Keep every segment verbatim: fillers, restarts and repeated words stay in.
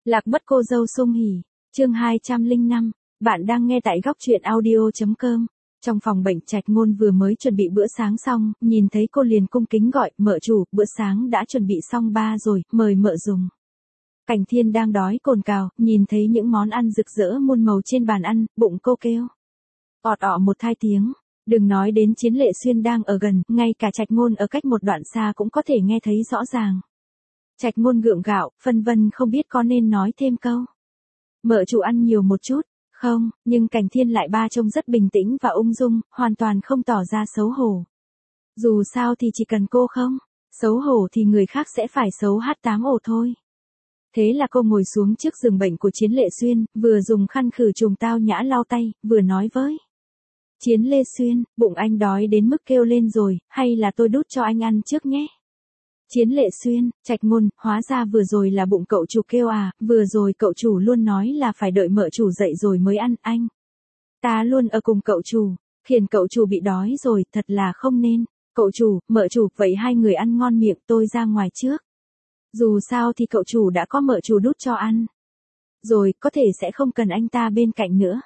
Lạc mất cô dâu sung hỉ, chương hai trăm lẻ năm, bạn đang nghe tại góc truyện audio chấm com. Trong phòng bệnh Trạch Ngôn vừa mới chuẩn bị bữa sáng xong, nhìn thấy cô liền cung kính gọi, mợ chủ, bữa sáng đã chuẩn bị xong ba rồi, mời mợ dùng. Cảnh Thiên đang đói cồn cào, nhìn thấy những món ăn rực rỡ muôn màu trên bàn ăn, bụng cô kêu. ọt ọ một hai tiếng, đừng nói đến Chiến Lệ Xuyên đang ở gần, ngay cả Trạch Ngôn ở cách một đoạn xa cũng có thể nghe thấy rõ ràng. Trạch Ngôn gượng gạo, phân vân không biết có nên nói thêm câu. Mợ chủ ăn nhiều một chút, không, nhưng Cảnh Thiên lại ba trông rất bình tĩnh và ung dung, hoàn toàn không tỏ ra xấu hổ. Dù sao thì chỉ cần cô không xấu hổ thì người khác sẽ phải xấu hát tám ổ thôi. Thế là cô ngồi xuống trước giường bệnh của Chiến Lệ Xuyên, vừa dùng khăn khử trùng tao nhã lau tay, vừa nói với. Chiến Lê Xuyên, bụng anh đói đến mức kêu lên rồi, hay là tôi đút cho anh ăn trước nhé? Chiến Lệ Xuyên, Trạch Ngôn, hóa ra vừa rồi là bụng cậu chủ kêu à, vừa rồi cậu chủ luôn nói là phải đợi mợ chủ dậy rồi mới ăn, anh. Ta luôn ở cùng cậu chủ, khiến cậu chủ bị đói rồi, thật là không nên. Cậu chủ, mợ chủ, vậy hai người ăn ngon miệng, tôi ra ngoài trước. Dù sao thì cậu chủ đã có mợ chủ đút cho ăn. Rồi, có thể sẽ không cần anh ta bên cạnh nữa.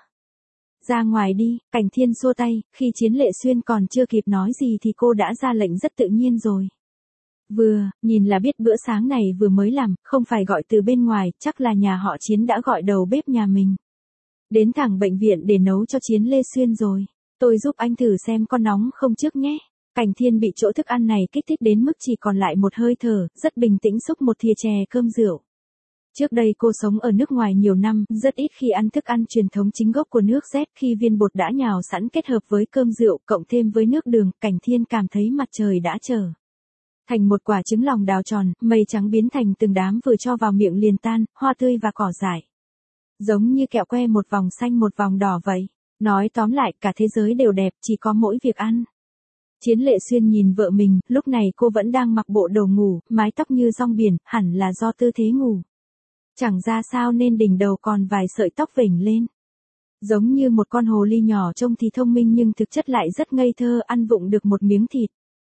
Ra ngoài đi, Cảnh Thiên xua tay, khi Chiến Lệ Xuyên còn chưa kịp nói gì thì cô đã ra lệnh rất tự nhiên rồi. Vừa, nhìn là biết bữa sáng này vừa mới làm, không phải gọi từ bên ngoài, chắc là nhà họ Chiến đã gọi đầu bếp nhà mình. Đến thẳng bệnh viện để nấu cho Chiến Lê Xuyên rồi. Tôi giúp anh thử xem có nóng không trước nhé. Cảnh Thiên bị chỗ thức ăn này kích thích đến mức chỉ còn lại một hơi thở, rất bình tĩnh xúc một thìa chè cơm rượu. Trước đây cô sống ở nước ngoài nhiều năm, rất ít khi ăn thức ăn truyền thống chính gốc của nước Z, khi viên bột đã nhào sẵn kết hợp với cơm rượu, cộng thêm với nước đường, Cảnh Thiên cảm thấy mặt trời đã trở thành một quả trứng lòng đào tròn, mây trắng biến thành từng đám vừa cho vào miệng liền tan, hoa tươi và cỏ dại. Giống như kẹo que một vòng xanh một vòng đỏ vậy. Nói tóm lại, cả thế giới đều đẹp, chỉ có mỗi việc ăn. Chiến Lệ Xuyên nhìn vợ mình, lúc này cô vẫn đang mặc bộ đồ ngủ, mái tóc như rong biển, hẳn là do tư thế ngủ. Chẳng ra sao nên đỉnh đầu còn vài sợi tóc vểnh lên. Giống như một con hồ ly nhỏ trông thì thông minh nhưng thực chất lại rất ngây thơ, ăn vụng được một miếng thịt.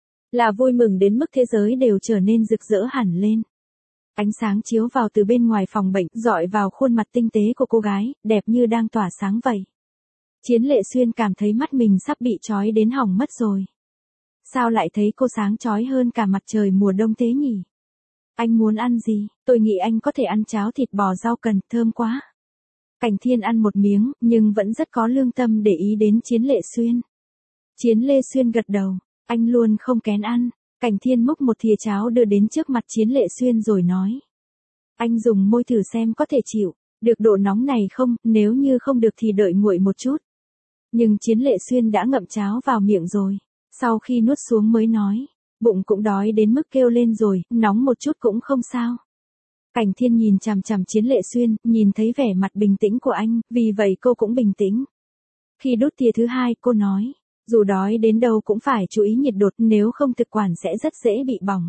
Là vui mừng đến mức thế giới đều trở nên rực rỡ hẳn lên. Ánh sáng chiếu vào từ bên ngoài phòng bệnh, rọi vào khuôn mặt tinh tế của cô gái, đẹp như đang tỏa sáng vậy. Chiến Lệ Xuyên cảm thấy mắt mình sắp bị trói đến hỏng mất rồi. Sao lại thấy cô sáng chói hơn cả mặt trời mùa đông thế nhỉ? Anh muốn ăn gì? Tôi nghĩ anh có thể ăn cháo thịt bò rau cần, thơm quá. Cảnh Thiên ăn một miếng, nhưng vẫn rất có lương tâm để ý đến Chiến Lệ Xuyên. Chiến Lê Xuyên gật đầu, anh luôn không kén ăn. Cảnh Thiên múc một thìa cháo đưa đến trước mặt Chiến Lệ Xuyên rồi nói. Anh dùng môi thử xem có thể chịu được độ nóng này không, nếu như không được thì đợi nguội một chút. Nhưng Chiến Lệ Xuyên đã ngậm cháo vào miệng rồi. Sau khi nuốt xuống mới nói, bụng cũng đói đến mức kêu lên rồi, nóng một chút cũng không sao. Cảnh Thiên nhìn chằm chằm Chiến Lệ Xuyên, nhìn thấy vẻ mặt bình tĩnh của anh, vì vậy cô cũng bình tĩnh. Khi đút thìa thứ hai, cô nói, dù đói đến đâu cũng phải chú ý nhiệt độ, nếu không thực quản sẽ rất dễ bị bỏng.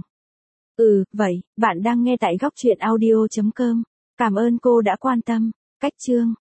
Ừ, vậy, bạn đang nghe tại góc truyện audio chấm com. Cảm ơn cô đã quan tâm. Cách chương